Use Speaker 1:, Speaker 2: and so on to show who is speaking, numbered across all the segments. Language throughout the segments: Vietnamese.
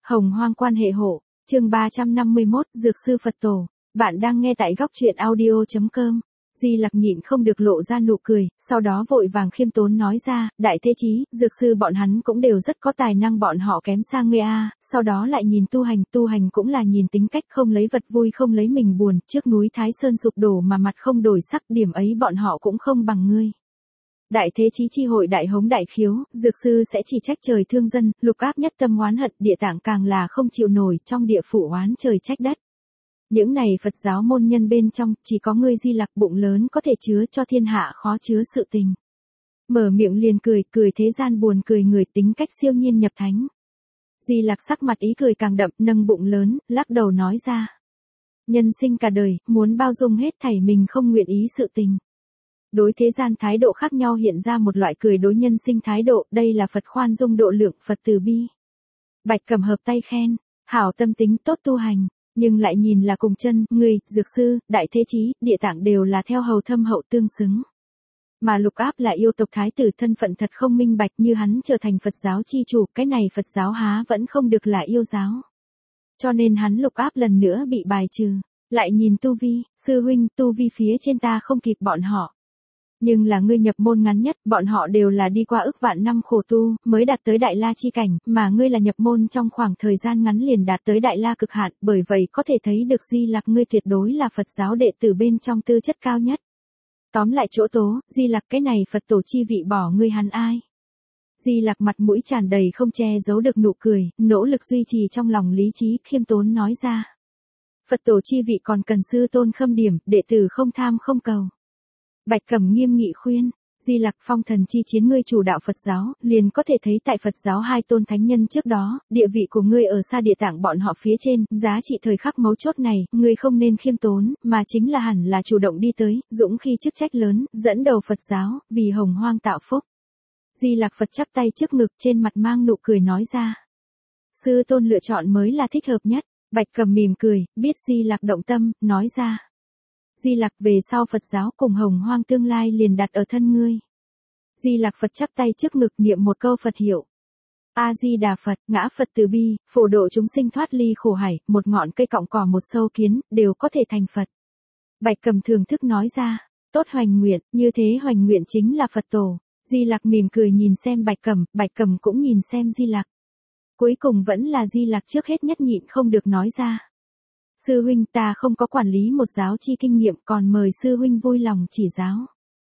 Speaker 1: Hồng Hoang quan hệ hộ, chương 351, Dược sư Phật tổ. Bạn đang nghe tại góc truyện audio.com. Di Lặc nhịn không được lộ ra nụ cười, sau đó vội vàng khiêm tốn nói ra, đại thế chí, dược sư bọn hắn cũng đều rất có tài năng, bọn họ kém xa ngươi a. Sau đó lại nhìn tu hành cũng là nhìn tính cách, không lấy vật vui không lấy mình buồn, trước núi Thái Sơn sụp đổ mà mặt không đổi sắc, điểm ấy bọn họ cũng không bằng ngươi. Đại thế chí chi hội đại hống đại khiếu, dược sư sẽ chỉ trách trời thương dân, lục áp nhất tâm oán hận, địa tạng càng là không chịu nổi, trong địa phủ oán trời trách đất. Những này Phật giáo môn nhân bên trong, chỉ có ngươi Di Lặc bụng lớn có thể chứa cho thiên hạ khó chứa sự tình. Mở miệng liền cười, cười thế gian buồn cười người, tính cách siêu nhiên nhập thánh. Di Lặc sắc mặt ý cười càng đậm, nâng bụng lớn, lắc đầu nói ra. Nhân sinh cả đời, muốn bao dung hết thảy mình không nguyện ý sự tình. Đối thế gian thái độ khác nhau hiện ra một loại cười đối nhân sinh thái độ, đây là Phật khoan dung độ lượng, Phật từ bi. Bạch Cầm hợp tay khen, hảo tâm tính tốt tu hành, nhưng lại nhìn là cùng chân, người, dược sư, đại thế chí, địa tạng đều là theo hầu thâm hậu tương xứng. Mà lục áp là yêu tộc thái tử, thân phận thật không minh bạch, như hắn trở thành Phật giáo chi chủ, cái này Phật giáo há vẫn không được là yêu giáo. Cho nên hắn lục áp lần nữa bị bài trừ, lại nhìn tu vi, sư huynh, tu vi phía trên ta không kịp bọn họ. Nhưng là ngươi nhập môn ngắn nhất, bọn họ đều là đi qua ức vạn năm khổ tu, mới đạt tới đại la chi cảnh, mà ngươi là nhập môn trong khoảng thời gian ngắn liền đạt tới đại la cực hạn, bởi vậy có thể thấy được Di Lặc ngươi tuyệt đối là Phật giáo đệ tử bên trong tư chất cao nhất. Tóm lại chỗ tố, Di Lặc cái này Phật tổ chi vị bỏ ngươi hắn ai? Di Lặc mặt mũi tràn đầy không che giấu được nụ cười, nỗ lực duy trì trong lòng lý trí, khiêm tốn nói ra. Phật tổ chi vị còn cần sư tôn khâm điểm, đệ tử không tham không cầu. Bạch Cầm nghiêm nghị khuyên, Di Lặc phong thần chi chiến ngươi chủ đạo Phật giáo, liền có thể thấy tại Phật giáo hai tôn thánh nhân trước đó, địa vị của ngươi ở xa địa tạng bọn họ phía trên, giá trị thời khắc mấu chốt này, ngươi không nên khiêm tốn, mà chính là hẳn là chủ động đi tới, dũng khi chức trách lớn, dẫn đầu Phật giáo, vì hồng hoang tạo phúc. Di Lặc Phật chắp tay trước ngực, trên mặt mang nụ cười nói ra. Sư tôn lựa chọn mới là thích hợp nhất. Bạch Cầm mỉm cười, biết Di Lặc động tâm, nói ra. Di Lặc về sau Phật giáo cùng hồng hoang tương lai liền đặt ở thân ngươi. Di Lặc Phật chắp tay trước ngực niệm một câu Phật hiệu. A-di-đà Phật, ngã Phật từ bi, phổ độ chúng sinh thoát ly khổ hải, một ngọn cây cọng cỏ một sâu kiến, đều có thể thành Phật. Bạch Cầm thưởng thức nói ra, tốt hoành nguyện, như thế hoành nguyện chính là Phật tổ. Di Lặc mỉm cười nhìn xem Bạch Cầm cũng nhìn xem Di Lặc. Cuối cùng vẫn là Di Lặc trước hết nhất nhịn không được nói ra. Sư huynh, ta không có quản lý một giáo chi kinh nghiệm, còn mời sư huynh vui lòng chỉ giáo.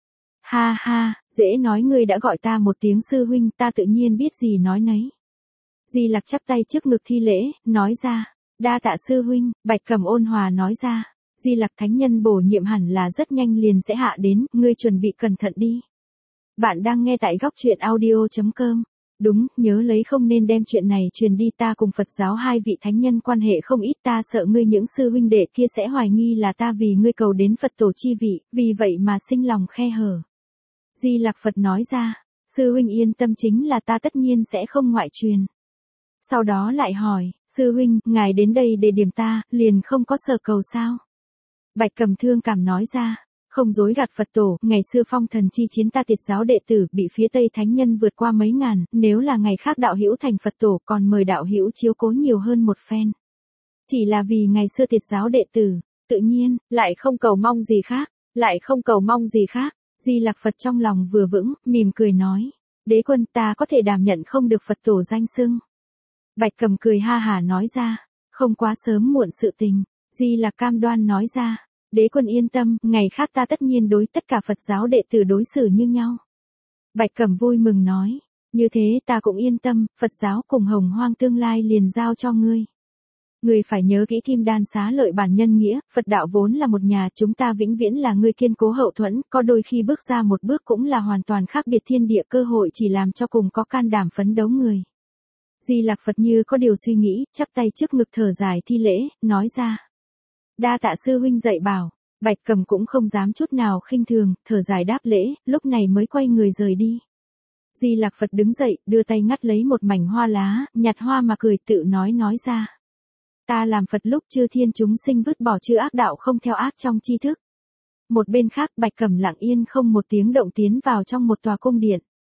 Speaker 1: Ha ha, dễ nói, ngươi đã gọi ta một tiếng sư huynh, ta tự nhiên biết gì nói nấy. Di Lặc chắp tay trước ngực thi lễ, nói ra, đa tạ sư huynh. Bạch Cầm ôn hòa nói ra, Di Lặc thánh nhân bổ nhiệm hẳn là rất nhanh liền sẽ hạ đến, ngươi chuẩn bị cẩn thận đi. Bạn đang nghe tại góc truyện audio.com. Đúng, nhớ lấy không nên đem chuyện này truyền đi, ta cùng Phật giáo hai vị thánh nhân quan hệ không ít, ta sợ ngươi những sư huynh đệ kia sẽ hoài nghi là ta vì ngươi cầu đến Phật tổ chi vị, vì vậy mà sinh lòng khe hở. Di Lặc Phật nói ra, sư huynh yên tâm, chính là ta tất nhiên sẽ không ngoại truyền. Sau đó lại hỏi, sư huynh, ngài đến đây để điểm ta, liền không có sở cầu sao? Bạch Cầm thương cảm nói ra. Không dối gạt Phật tổ, ngày xưa phong thần chi chiến ta tiệt giáo đệ tử bị phía Tây thánh nhân vượt qua mấy ngàn, nếu là ngày khác đạo hữu thành Phật tổ còn mời đạo hữu chiếu cố nhiều hơn một phen. Chỉ là vì ngày xưa tiệt giáo đệ tử, tự nhiên, lại không cầu mong gì khác. Di Lặc Phật trong lòng vừa vững, mỉm cười nói, đế quân, ta có thể đảm nhận không được Phật tổ danh xưng. Bạch Cầm cười ha hả nói ra, không quá sớm muộn sự tình. Di Lặc cam đoan nói ra. Đế quân yên tâm, ngày khác ta tất nhiên đối tất cả Phật giáo đệ tử đối xử như nhau. Bạch Cầm vui mừng nói, như thế ta cũng yên tâm, Phật giáo cùng hồng hoang tương lai liền giao cho ngươi. Ngươi phải nhớ kỹ kim đan xá lợi bản nhân nghĩa, Phật đạo vốn là một nhà, chúng ta vĩnh viễn là ngươi kiên cố hậu thuẫn, có đôi khi bước ra một bước cũng là hoàn toàn khác biệt thiên địa, cơ hội chỉ làm cho cùng có can đảm phấn đấu người. Di Lặc Phật như có điều suy nghĩ, chắp tay trước ngực thở dài thi lễ, nói ra. Đa tạ sư huynh dạy bảo. Bạch Cầm cũng không dám chút nào khinh thường, thở dài đáp lễ, lúc này mới quay người rời đi. Di Lặc Phật đứng dậy, đưa tay ngắt lấy một mảnh hoa lá, nhặt hoa mà cười tự nói ra. Ta làm Phật lúc chư thiên chúng sinh vứt bỏ chư ác đạo không theo ác trong tri thức. Một bên khác Bạch Cầm lặng yên không một tiếng động tiến vào trong một tòa cung điện.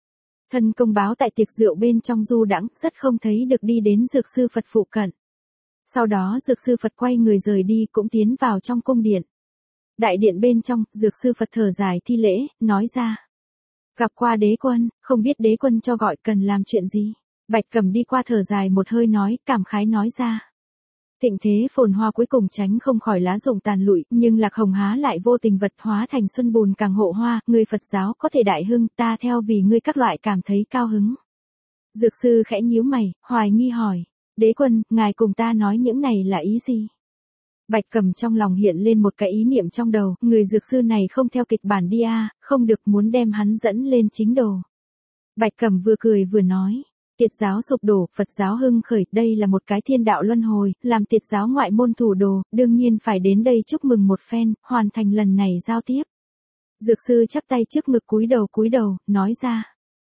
Speaker 1: Thân công báo tại tiệc rượu bên trong du đãng, rất không thấy được đi đến dược sư Phật phụ cận. Sau đó dược sư Phật quay người rời đi cũng tiến vào trong cung điện. Đại điện bên trong, dược sư Phật thở dài thi lễ, nói ra. Gặp qua đế quân, không biết đế quân cho gọi cần làm chuyện gì. Bạch Cầm đi qua thở dài một hơi nói, cảm khái nói ra. Thịnh thế phồn hoa cuối cùng tránh không khỏi lá rụng tàn lụi, nhưng Lạc Hồng há lại vô tình vật hóa thành xuân bùn càng hộ hoa, người Phật giáo có thể đại hưng, ta theo vì ngươi các loại cảm thấy cao hứng. Dược sư khẽ nhíu mày, hoài nghi hỏi, đế quân, ngài cùng ta nói những này là ý gì? Bạch Cầm trong lòng hiện lên một cái ý niệm trong đầu, người dược sư này không theo kịch bản đi a, không được, muốn đem hắn dẫn lên chính đồ. Bạch Cầm vừa cười vừa nói. Tiệt giáo sụp đổ, Phật giáo hưng khởi, đây là một cái thiên đạo luân hồi, làm tiệt giáo ngoại môn thủ đồ, đương nhiên phải đến đây chúc mừng một phen, hoàn thành lần này giao tiếp. Dược sư chắp tay trước ngực cúi đầu, nói ra.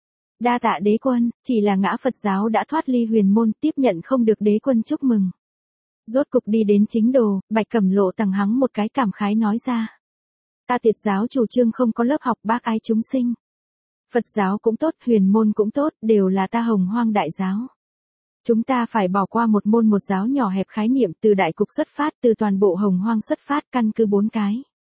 Speaker 1: Đa tạ đế quân, chỉ là ngã Phật giáo đã thoát ly huyền môn, tiếp nhận không được đế quân chúc mừng. Rốt cục đi đến chính đồ, Bạch Cầm lộ tằng hắng một cái cảm khái nói ra. Ta tiệt giáo chủ trương không có lớp học bác ái chúng sinh. Phật giáo cũng tốt, huyền môn cũng tốt, đều là ta Hồng Hoang đại giáo. Chúng ta phải bỏ qua một môn một giáo nhỏ hẹp khái niệm, từ đại cục xuất phát, từ toàn bộ Hồng Hoang xuất phát, căn cứ 4 cái.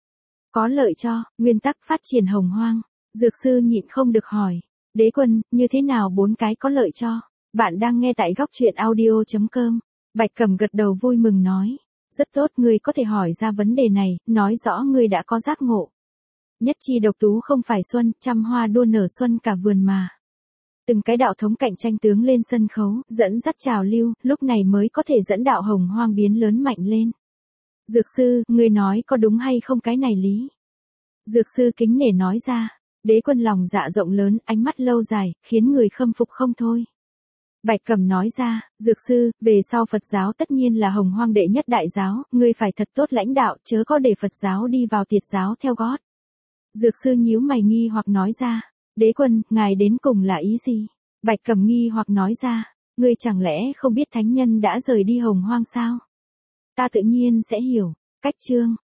Speaker 1: Có lợi cho, nguyên tắc phát triển Hồng Hoang. Dược sư nhịn không được hỏi. Đế quân, như thế nào 4 cái có lợi cho? Bạn đang nghe tại góc truyện audio.com. Bạch Cầm gật đầu vui mừng nói. Rất tốt, ngươi có thể hỏi ra vấn đề này, nói rõ ngươi đã có giác ngộ. Nhất chi độc tú không phải xuân, trăm hoa đua nở xuân cả vườn mà. Từng cái đạo thống cạnh tranh tướng lên sân khấu, dẫn dắt trào lưu, lúc này mới có thể dẫn đạo Hồng Hoang biến lớn mạnh lên. Dược sư, ngươi nói có đúng hay không cái này lý? Dược sư kính nể nói ra. Đế quân lòng dạ rộng lớn, ánh mắt lâu dài, khiến người khâm phục không thôi. Bạch Cầm nói ra, dược sư, về sau Phật giáo tất nhiên là Hồng Hoang đệ nhất đại giáo, ngươi phải thật tốt lãnh đạo, chớ có để Phật giáo đi vào tiệt giáo theo gót. Dược sư nhíu mày nghi hoặc nói ra, đế quân, ngài đến cùng là ý gì? Bạch Cầm nghi hoặc nói ra, ngươi chẳng lẽ không biết thánh nhân đã rời đi Hồng Hoang sao? Ta tự nhiên sẽ hiểu. Cách chương